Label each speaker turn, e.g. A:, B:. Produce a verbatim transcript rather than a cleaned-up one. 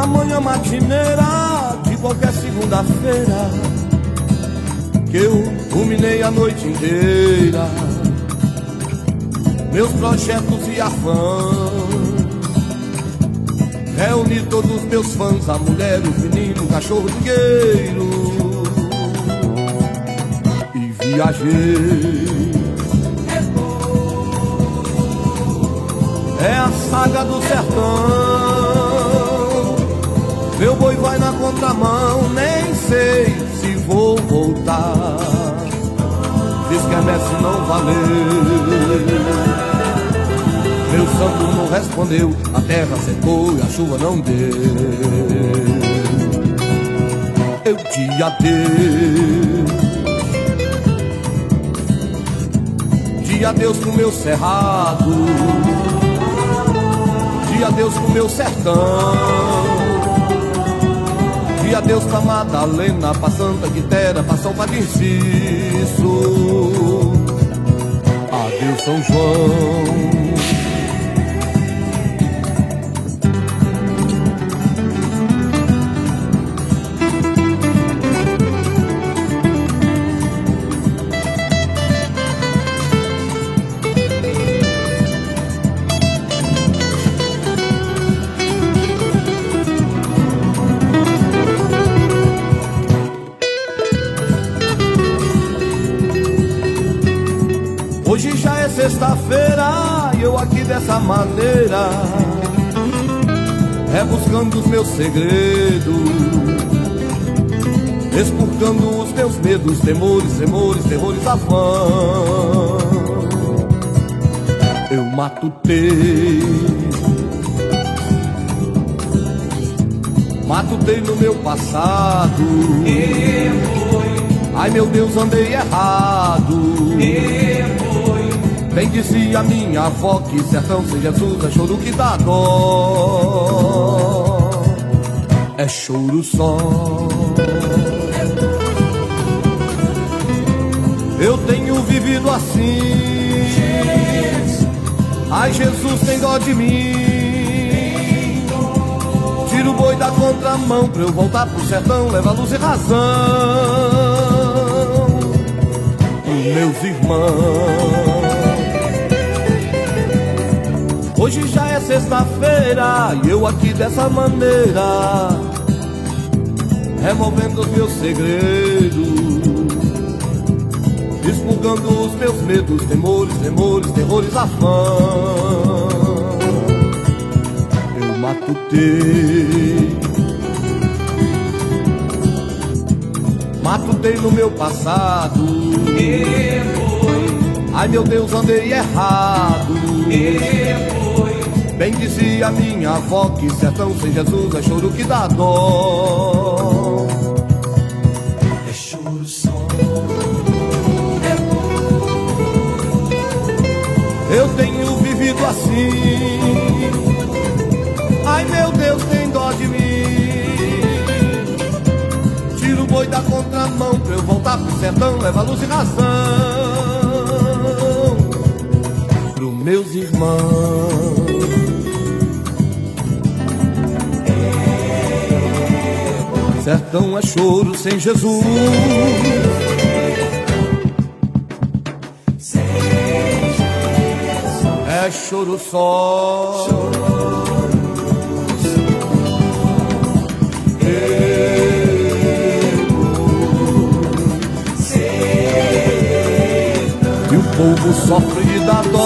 A: na manhã matineira de qualquer segunda-feira, que eu ruminei a noite inteira meus projetos e afãs. Reuni todos os meus fãs, a mulher, o menino, o cachorro dinheiro, e viajei. É a saga do sertão, meu boi vai na contramão, nem sei se vou voltar. Diz que a messe não valeu, meu santo não respondeu, a terra secou e a chuva não deu. Eu te adeus, dia adeus pro meu cerrado, dia adeus pro meu sertão, dia adeus pra Madalena, pra Santa Quitéria, pra São Padre-Ciço. Adeus São João. Hoje já é sexta-feira e eu aqui dessa maneira, rebuscando os meus segredos, expurgando os meus medos, temores, temores, terrores, afãs. Eu matutei, matutei no meu passado. Ai meu Deus, andei errado. Bem dizia minha avó que sertão sem Jesus é choro que dá dó, é choro só. Eu tenho vivido assim, ai Jesus tem dó de mim. Tira o boi da contramão pra eu voltar pro sertão, leva luz e razão. Meus irmãos, hoje já é sexta-feira e eu aqui dessa maneira, removendo os meus segredos, expurgando os meus medos, temores, temores, terrores, afãs. Eu matutei, matutei no meu passado. Ai meu Deus, andei errado. Bem dizia minha avó que sertão sem Jesus é choro que dá dó, é choro só. Eu tenho vivido assim, ai meu Deus tem dó de mim. Tira o boi da contramão pra eu voltar pro sertão, leva luz e razão pros meus irmãos. Sertão é choro sem Jesus, é choro só. E o povo sofre de dar dó.